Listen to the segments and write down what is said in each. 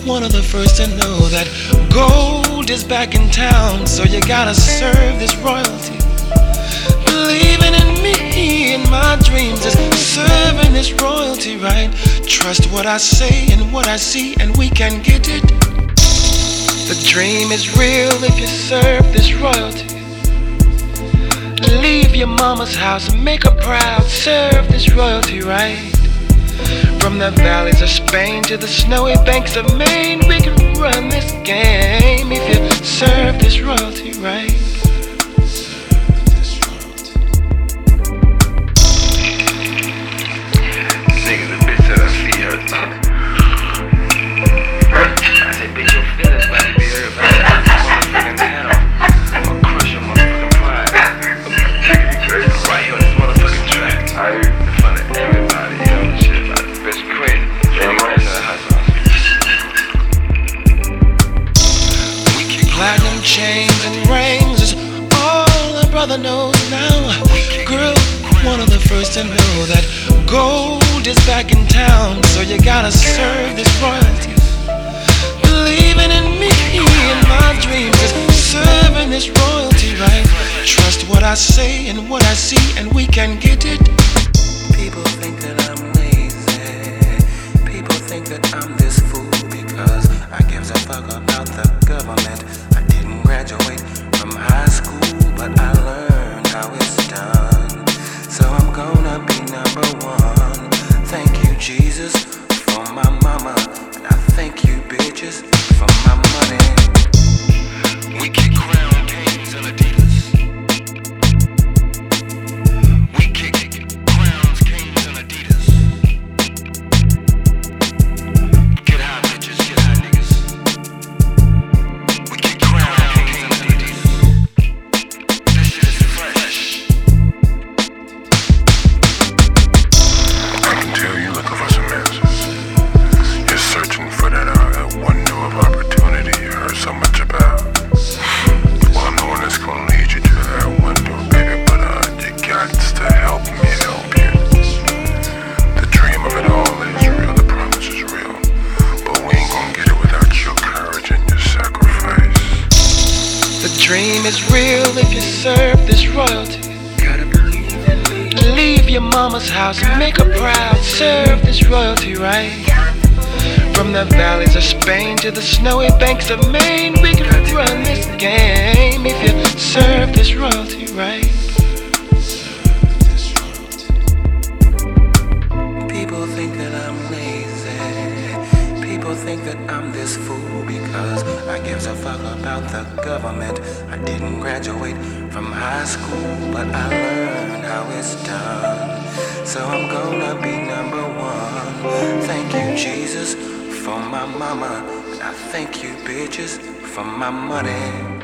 one of the first to know that gold is back in town, so you gotta serve this royalty. Believing in me and my dreams is serving this royalty, right? Trust what I say and what I see, and we can get it. The dream is real if you serve this royalty. Leave your mama's house and make her proud. Serve this royalty, right? From the valleys of Spain to the snowy banks of Maine, we can run this game if you serve this royalty, right? Nigga, the bitch said I see her. I said, bitch, your feelings about to be hurt by that motherfucking town. I'll crush your motherfucking pride. Right here on this motherfucking track. In front of everybody, you know, shit. Like, bitch, crazy. Platinum chains and rings is all a brother knows now. Girl, one of the first to know that gold is back in town, so you gotta serve this royalty. Believing in me and my dreams is serving this royalty, right? Trust what I say and what I see, and we can get it. People think that I'm lazy. People think that I'm this fool because I gives a fuck about the government. I didn't graduate from high school, but I learned how it's done. So I'm gonna be number one. Thank you, Jesus, for my mama. And I thank you, bitches, for my money. We kick Crown, Kings, and Adidas. We kick Crowns, Kings, and Adidas. Get high, bitches, get high, niggas. We kick Crown, Kings, and Adidas. This shit is fresh. I can tell you're looking for some answers. You're searching for that one door of opportunity you heard so much about. Well, I'm the one that's gonna lead you to that window, baby, but you got to help me help you. The dream of it all is real, the promise is real, but we ain't gonna get it without your courage and your sacrifice. The dream is real if you serve this royalty. Gotta believe in me. Leave your mama's house and make her proud. Serve this royalty, right? From the valleys of Spain to the snowy banks of Maine, we can run this game if you serve this royalty, right? People think that I'm lazy. People think that I'm this fool because I gives a fuck about the government. I didn't graduate from high school, but I learned how it's done. So I'm gonna be number one. Thank you, Jesus, for my mama. And I thank you, bitches, for my money.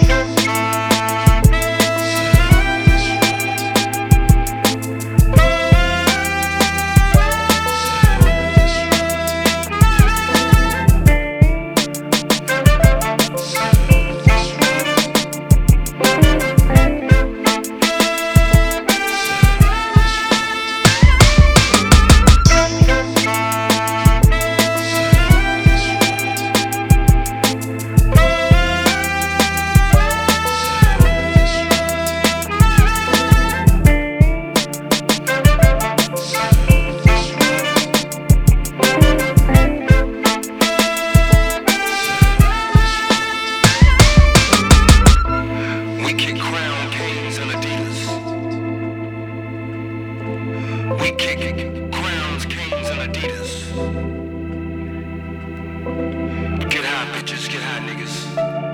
We kick Crown, Kings, and Adidas. We kick Crowns, Kings, and Adidas. Get high, bitches, get high, niggas.